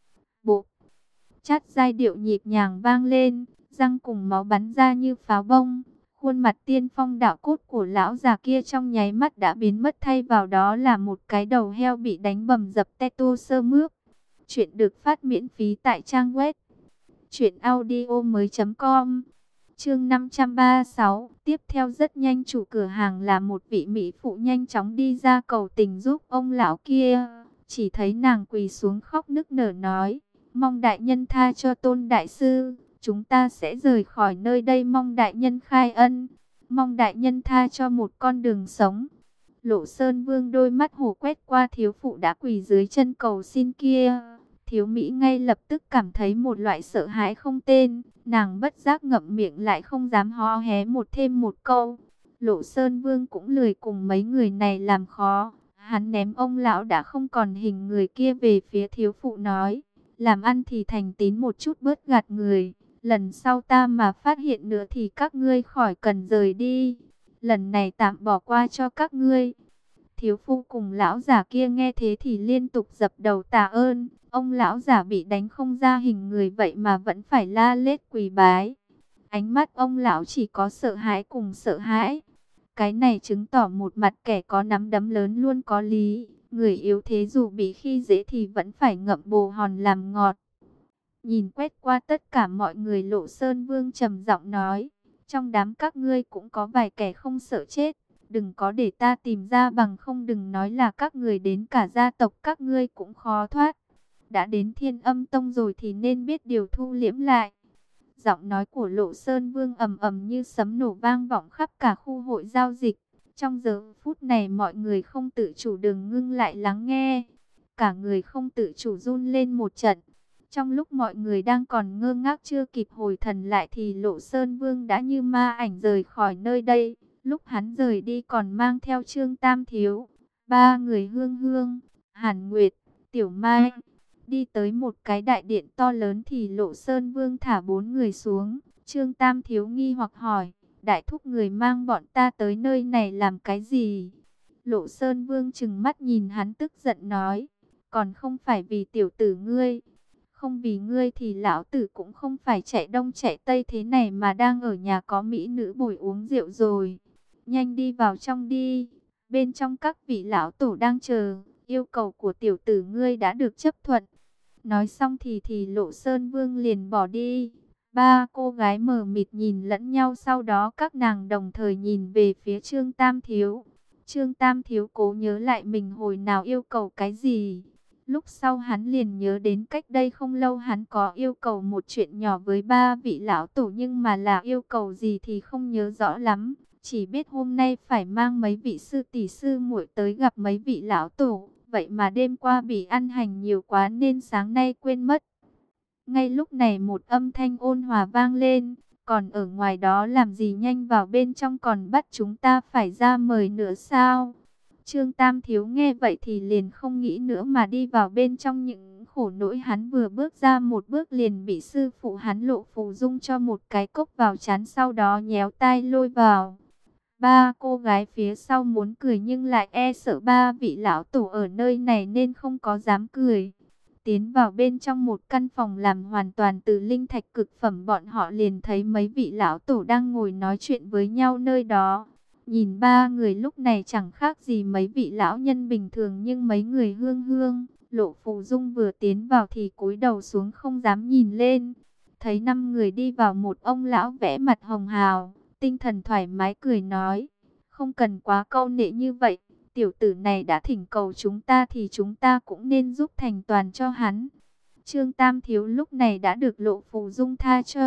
Bộ chát giai điệu nhịp nhàng vang lên, răng cùng máu bắn ra như pháo bông. Khuôn mặt tiên phong đạo cốt của lão già kia trong nháy mắt đã biến mất, thay vào đó là một cái đầu heo bị đánh bầm dập teto sơ mướp. Chuyện được phát miễn phí tại trang web truyện audio mới chấm com. Chương năm trăm ba mươi sáu. Tiếp theo rất nhanh chủ cửa hàng là một vị mỹ phụ nhanh chóng đi ra cầu tình giúp ông lão kia. Chỉ thấy nàng quỳ xuống khóc nức nở nói: mong đại nhân tha cho Tôn đại sư, chúng ta sẽ rời khỏi nơi đây, mong đại nhân khai ân, mong đại nhân tha cho một con đường sống. Lộ Sơn Vương đôi mắt hổ quét qua thiếu phụ đã quỳ dưới chân cầu xin kia. Thiếu Mỹ ngay lập tức cảm thấy một loại sợ hãi không tên, nàng bất giác ngậm miệng lại không dám hó hé một thêm một câu. Lộ Sơn Vương cũng lười cùng mấy người này làm khó, hắn ném ông lão đã không còn hình người kia về phía thiếu phụ nói: làm ăn thì thành tín một chút, bớt gạt người, lần sau ta mà phát hiện nữa thì các ngươi khỏi cần rời đi, lần này tạm bỏ qua cho các ngươi. Thiếu phu cùng lão giả kia nghe thế thì liên tục dập đầu tạ ơn. Ông lão giả bị đánh không ra hình người vậy mà vẫn phải la lết quỳ bái. Ánh mắt ông lão chỉ có sợ hãi cùng sợ hãi. Cái này chứng tỏ một mặt kẻ có nắm đấm lớn luôn có lý. Người yếu thế dù bị khi dễ thì vẫn phải ngậm bồ hòn làm ngọt. Nhìn quét qua tất cả mọi người, Lộ Sơn Vương trầm giọng nói: trong đám các ngươi cũng có vài kẻ không sợ chết. Đừng có để ta tìm ra, bằng không đừng nói là các người đến cả gia tộc các ngươi cũng khó thoát. Đã đến Thiên Âm Tông rồi thì nên biết điều thu liễm lại. Giọng nói của Lộ Sơn Vương ầm ầm như sấm nổ vang vọng khắp cả khu hội giao dịch. Trong giờ phút này mọi người không tự chủ đừng ngưng lại lắng nghe. Cả người không tự chủ run lên một trận. Trong lúc mọi người đang còn ngơ ngác chưa kịp hồi thần lại thì Lộ Sơn Vương đã như ma ảnh rời khỏi nơi đây. Lúc hắn rời đi còn mang theo Trương Tam Thiếu, ba người Hương Hương, Hàn Nguyệt, Tiểu Mai. Đi tới một cái đại điện to lớn thì Lộ Sơn Vương thả bốn người xuống. Trương Tam Thiếu nghi hoặc hỏi: đại thúc, người mang bọn ta tới nơi này làm cái gì? Lộ Sơn Vương trừng mắt nhìn hắn tức giận nói: còn không phải vì tiểu tử ngươi. Không vì ngươi thì lão tử cũng không phải chạy đông chạy tây thế này mà đang ở nhà có mỹ nữ bồi uống rượu rồi. Nhanh đi vào trong đi, bên trong các vị lão tổ đang chờ, yêu cầu của tiểu tử ngươi đã được chấp thuận. Nói xong thì thì Lộ Sơn Vương liền bỏ đi. Ba cô gái mờ mịt nhìn lẫn nhau, sau đó các nàng đồng thời nhìn về phía Trương Tam Thiếu. Trương Tam Thiếu cố nhớ lại mình hồi nào yêu cầu cái gì. Lúc sau hắn liền nhớ đến cách đây không lâu hắn có yêu cầu một chuyện nhỏ với ba vị lão tổ, nhưng mà là yêu cầu gì thì không nhớ rõ lắm. Chỉ biết hôm nay phải mang mấy vị sư tỷ sư muội tới gặp mấy vị lão tổ. Vậy mà đêm qua bị ăn hành nhiều quá nên sáng nay quên mất. Ngay lúc này một âm thanh ôn hòa vang lên: còn ở ngoài đó làm gì, nhanh vào bên trong, còn bắt chúng ta phải ra mời nữa sao? Trương Tam Thiếu nghe vậy thì liền không nghĩ nữa mà đi vào bên trong. Những khổ nỗi hắn vừa bước ra một bước liền bị sư phụ hắn Lộ Phù Dung cho một cái cốc vào trán, sau đó nhéo tai lôi vào. Ba cô gái phía sau muốn cười nhưng lại e sợ ba vị lão tổ ở nơi này nên không có dám cười. Tiến vào bên trong một căn phòng làm hoàn toàn từ linh thạch cực phẩm, bọn họ liền thấy mấy vị lão tổ đang ngồi nói chuyện với nhau nơi đó. Nhìn ba người lúc này chẳng khác gì mấy vị lão nhân bình thường, nhưng mấy người Hương Hương, Lộ Phù Dung vừa tiến vào thì cúi đầu xuống không dám nhìn lên. Thấy năm người đi vào, một ông lão vẽ mặt hồng hào, tinh thần thoải mái cười nói: không cần quá câu nệ như vậy, tiểu tử này đã thỉnh cầu chúng ta thì chúng ta cũng nên giúp thành toàn cho hắn. Trương Tam Thiếu lúc này đã được Lộ Phù Dung tha cho,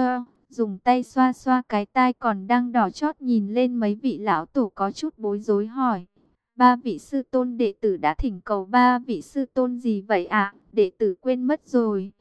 dùng tay xoa xoa cái tai còn đang đỏ chót, nhìn lên mấy vị lão tổ có chút bối rối hỏi: ba vị sư tôn, đệ tử đã thỉnh cầu ba vị sư tôn gì vậy ạ? Đệ tử quên mất rồi.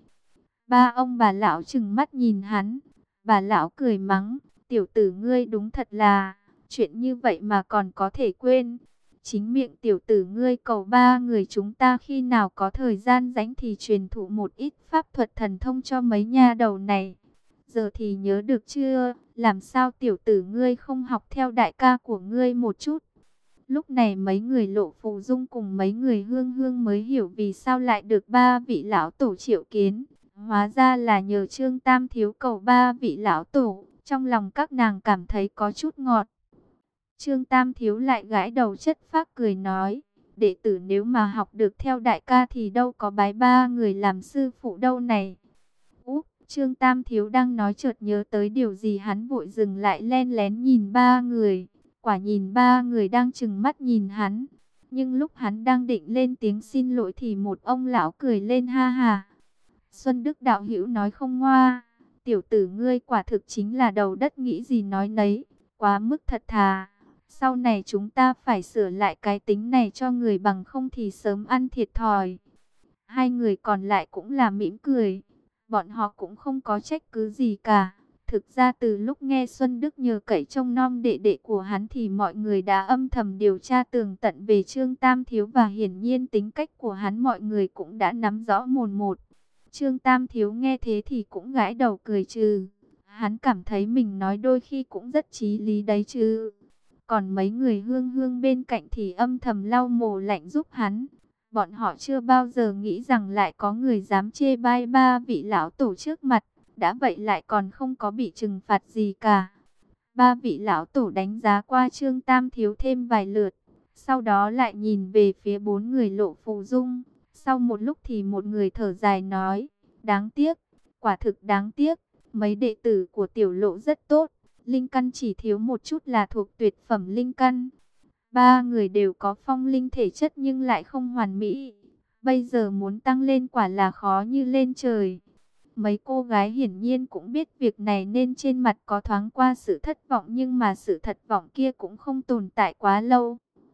Ba ông bà lão trừng mắt nhìn hắn. Bà lão cười mắng: tiểu tử ngươi đúng thật là, chuyện như vậy mà còn có thể quên. Chính miệng tiểu tử ngươi cầu ba người chúng ta khi nào có thời gian rảnh thì truyền thụ một ít pháp thuật thần thông cho mấy nha đầu này. Giờ thì nhớ được chưa? Làm sao tiểu tử ngươi không học theo đại ca của ngươi một chút? Lúc này mấy người Lộ Phù Dung cùng mấy người Hương Hương mới hiểu vì sao lại được ba vị lão tổ triệu kiến. Hóa ra là nhờ Trương Tam Thiếu cầu ba vị lão tổ, trong lòng các nàng cảm thấy có chút ngọt. Trương Tam Thiếu lại gãi đầu chất phác cười nói: đệ tử nếu mà học được theo đại ca thì đâu có bái ba người làm sư phụ đâu này. Úp, Trương Tam Thiếu đang nói chợt nhớ tới điều gì, hắn vội dừng lại len lén nhìn ba người. Quả nhìn ba người đang trừng mắt nhìn hắn. Nhưng lúc hắn đang định lên tiếng xin lỗi thì một ông lão cười lên ha ha. Xuân Đức đạo hữu nói không ngoa, tiểu tử ngươi quả thực chính là đầu đất nghĩ gì nói nấy, quá mức thật thà. Sau này chúng ta phải sửa lại cái tính này cho người, bằng không thì sớm ăn thiệt thòi. Hai người còn lại cũng là mỉm cười, bọn họ cũng không có trách cứ gì cả. Thực ra từ lúc nghe Xuân Đức nhờ cậy trông nom đệ đệ của hắn thì mọi người đã âm thầm điều tra tường tận về Trương Tam Thiếu, và hiển nhiên tính cách của hắn mọi người cũng đã nắm rõ mồn một. Trương Tam Thiếu nghe thế thì cũng gãi đầu cười trừ. Hắn cảm thấy mình nói đôi khi cũng rất chí lý đấy chứ. Còn mấy người Hương Hương bên cạnh thì âm thầm lau mồ lạnh giúp hắn. Bọn họ chưa bao giờ nghĩ rằng lại có người dám chê bai ba vị lão tổ trước mặt. Đã vậy lại còn không có bị trừng phạt gì cả. Ba vị lão tổ đánh giá qua Trương Tam Thiếu thêm vài lượt. Sau đó lại nhìn về phía bốn người Lộ Phù Dung. Sau một lúc thì một người thở dài nói: đáng tiếc, quả thực đáng tiếc. Mấy đệ tử của tiểu Lộ rất tốt, linh căn chỉ thiếu một chút là thuộc tuyệt phẩm linh căn. Ba người đều có phong linh thể chất nhưng lại không hoàn mỹ. Bây giờ muốn tăng lên quả là khó như lên trời. Mấy cô gái hiển nhiên cũng biết việc này nên trên mặt có thoáng qua sự thất vọng, nhưng mà sự thất vọng kia cũng không tồn tại quá lâu.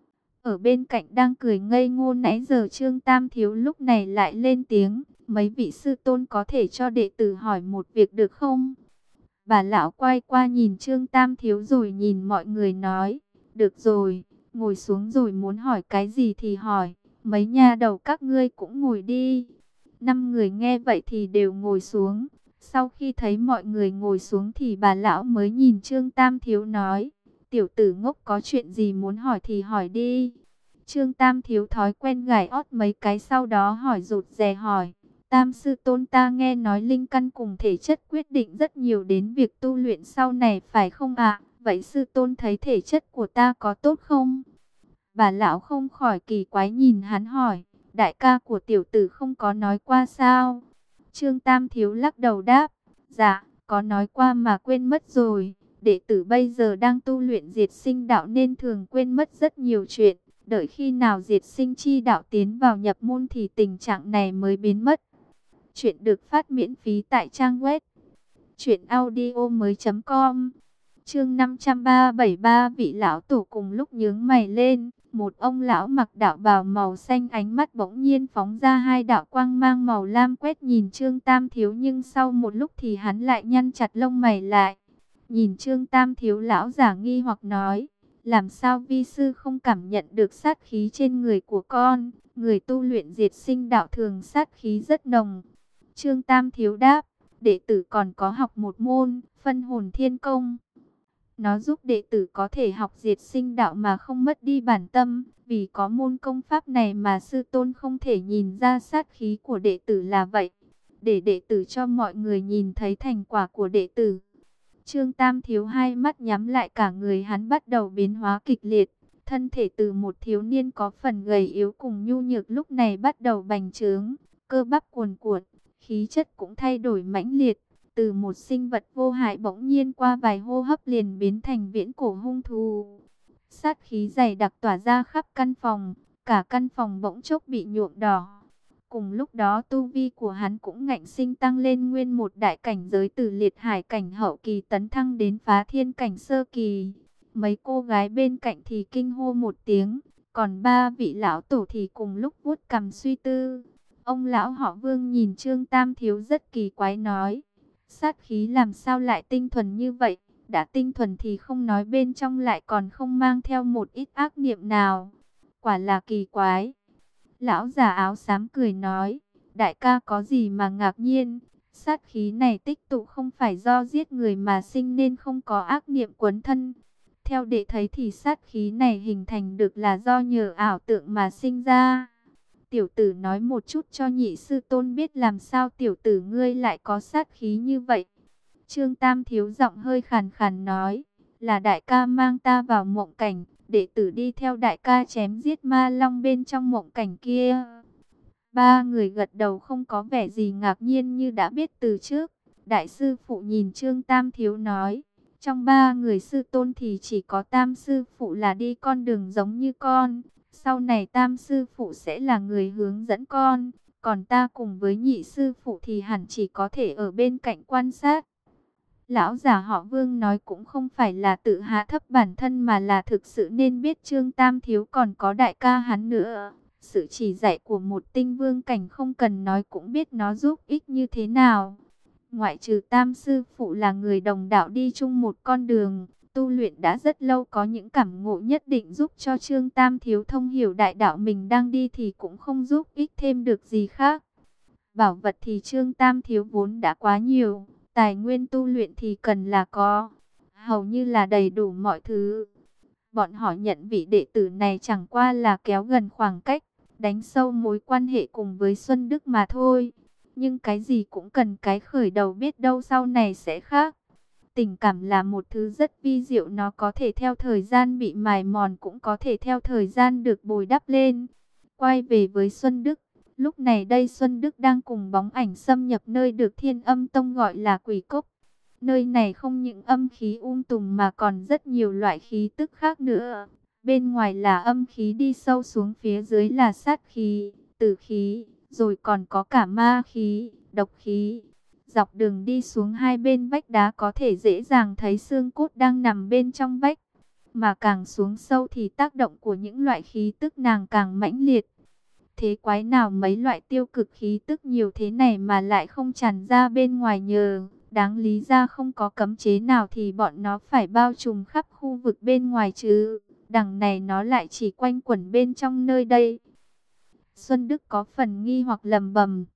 Ở bên cạnh đang cười ngây ngô nãy giờ Trương Tam Thiếu lúc này lại lên tiếng: mấy vị sư tôn có thể cho đệ tử hỏi một việc được không? Bà lão quay qua nhìn Trương Tam Thiếu rồi nhìn mọi người nói: được rồi, ngồi xuống rồi muốn hỏi cái gì thì hỏi, mấy nha đầu các ngươi cũng ngồi đi. Năm người nghe vậy thì đều ngồi xuống. Sau khi thấy mọi người ngồi xuống thì bà lão mới nhìn Trương Tam Thiếu nói: tiểu tử ngốc, có chuyện gì muốn hỏi thì hỏi đi. Trương Tam Thiếu thói quen gảy ót mấy cái, sau đó hỏi rụt rè hỏi: Tam sư tôn, ta nghe nói linh căn cùng thể chất quyết định rất nhiều đến việc tu luyện sau này phải không ạ? Vậy sư tôn thấy thể chất của ta có tốt không? Bà lão không khỏi kỳ quái nhìn hắn hỏi: đại ca của tiểu tử không có nói qua sao? Trương Tam Thiếu lắc đầu đáp: dạ, có nói qua mà quên mất rồi. Đệ tử bây giờ đang tu luyện diệt sinh đạo nên thường quên mất rất nhiều chuyện. Đợi khi nào diệt sinh chi đạo tiến vào nhập môn thì tình trạng này mới biến mất. Chuyện được phát miễn phí tại trang web truyện audio mới chấm com. Chương năm trăm ba mươi bảy, ba vị lão tổ cùng lúc nhướng mày lên. Một ông lão mặc đạo bào màu xanh, ánh mắt bỗng nhiên phóng ra hai đạo quang mang màu lam quét nhìn Trương Tam Thiếu, nhưng sau một lúc thì hắn lại nhăn chặt lông mày lại. Nhìn Trương Tam Thiếu, lão giả nghi hoặc nói: làm sao vi sư không cảm nhận được sát khí trên người của con? Người tu luyện diệt sinh đạo thường sát khí rất nồng. Trương Tam Thiếu đáp: đệ tử còn có học một môn phân hồn thiên công. Nó giúp đệ tử có thể học diệt sinh đạo mà không mất đi bản tâm. Vì có môn công pháp này mà sư tôn không thể nhìn ra sát khí của đệ tử là vậy. Để đệ tử cho mọi người nhìn thấy thành quả của đệ tử. Trương Tam Thiếu hai mắt nhắm lại, cả người hắn bắt đầu biến hóa kịch liệt. Thân thể từ một thiếu niên có phần gầy yếu cùng nhu nhược lúc này bắt đầu bành trướng, cơ bắp cuồn cuộn, khí chất cũng thay đổi mãnh liệt. Từ một sinh vật vô hại bỗng nhiên qua vài hô hấp liền biến thành viễn cổ hung thú. Sát khí dày đặc tỏa ra khắp căn phòng, cả căn phòng bỗng chốc bị nhuộm đỏ. Cùng lúc đó tu vi của hắn cũng ngạnh sinh tăng lên nguyên một đại cảnh giới, từ liệt hải cảnh hậu kỳ tấn thăng đến phá thiên cảnh sơ kỳ. Mấy cô gái bên cạnh thì kinh hô một tiếng, còn ba vị lão tổ thì cùng lúc vuốt cằm suy tư. Ông lão họ Vương nhìn Trương Tam Thiếu rất kỳ quái nói, sát khí làm sao lại tinh thuần như vậy? Đã tinh thuần thì không nói, bên trong lại còn không mang theo một ít ác niệm nào. Quả là kỳ quái. Lão già áo xám cười nói, đại ca có gì mà ngạc nhiên? Sát khí này tích tụ không phải do giết người mà sinh nên không có ác niệm quấn thân. Theo đệ thấy thì sát khí này hình thành được là do nhờ ảo tượng mà sinh ra. Tiểu tử nói một chút cho nhị sư tôn biết làm sao tiểu tử ngươi lại có sát khí như vậy. Trương Tam Thiếu giọng hơi khàn khàn nói, là đại ca mang ta vào mộng cảnh, đệ tử đi theo đại ca chém giết ma long bên trong mộng cảnh kia. Ba người gật đầu không có vẻ gì ngạc nhiên như đã biết từ trước. Đại sư phụ nhìn Trương Tam Thiếu nói, trong ba người sư tôn thì chỉ có Tam sư phụ là đi con đường giống như con. Sau này Tam sư phụ sẽ là người hướng dẫn con, còn ta cùng với nhị sư phụ thì hẳn chỉ có thể ở bên cạnh quan sát. Lão già họ Vương nói cũng không phải là tự hạ thấp bản thân mà là thực sự nên biết Trương Tam Thiếu còn có đại ca hắn nữa. Sự chỉ dạy của một tinh vương cảnh không cần nói cũng biết nó giúp ích như thế nào. Ngoại trừ Tam sư phụ là người đồng đạo đi chung một con đường, tu luyện đã rất lâu, có những cảm ngộ nhất định giúp cho Trương Tam Thiếu thông hiểu đại đạo mình đang đi thì cũng không giúp ích thêm được gì khác. Bảo vật thì Trương Tam Thiếu vốn đã quá nhiều, tài nguyên tu luyện thì cần là có, hầu như là đầy đủ mọi thứ. Bọn họ nhận vị đệ tử này chẳng qua là kéo gần khoảng cách, đánh sâu mối quan hệ cùng với Xuân Đức mà thôi. Nhưng cái gì cũng cần cái khởi đầu, biết đâu sau này sẽ khác. Tình cảm là một thứ rất vi diệu, nó có thể theo thời gian bị mài mòn, cũng có thể theo thời gian được bồi đắp lên. Quay về với Xuân Đức, lúc này đây Xuân Đức đang cùng bóng ảnh xâm nhập nơi được Thiên Âm Tông gọi là Quỷ Cốc. Nơi này không những âm khí um tùm mà còn rất nhiều loại khí tức khác nữa. Bên ngoài là âm khí, đi sâu xuống phía dưới là sát khí, tử khí, rồi còn có cả ma khí, độc khí. Dọc đường đi xuống hai bên vách đá có thể dễ dàng thấy xương cốt đang nằm bên trong vách. Mà càng xuống sâu thì tác động của những loại khí tức nàng càng mãnh liệt. Thế quái nào mấy loại tiêu cực khí tức nhiều thế này mà lại không tràn ra bên ngoài nhờ? Đáng lý ra không có cấm chế nào thì bọn nó phải bao trùm khắp khu vực bên ngoài chứ. Đằng này nó lại chỉ quanh quẩn bên trong nơi đây. Xuân Đức có phần nghi hoặc lầm bầm.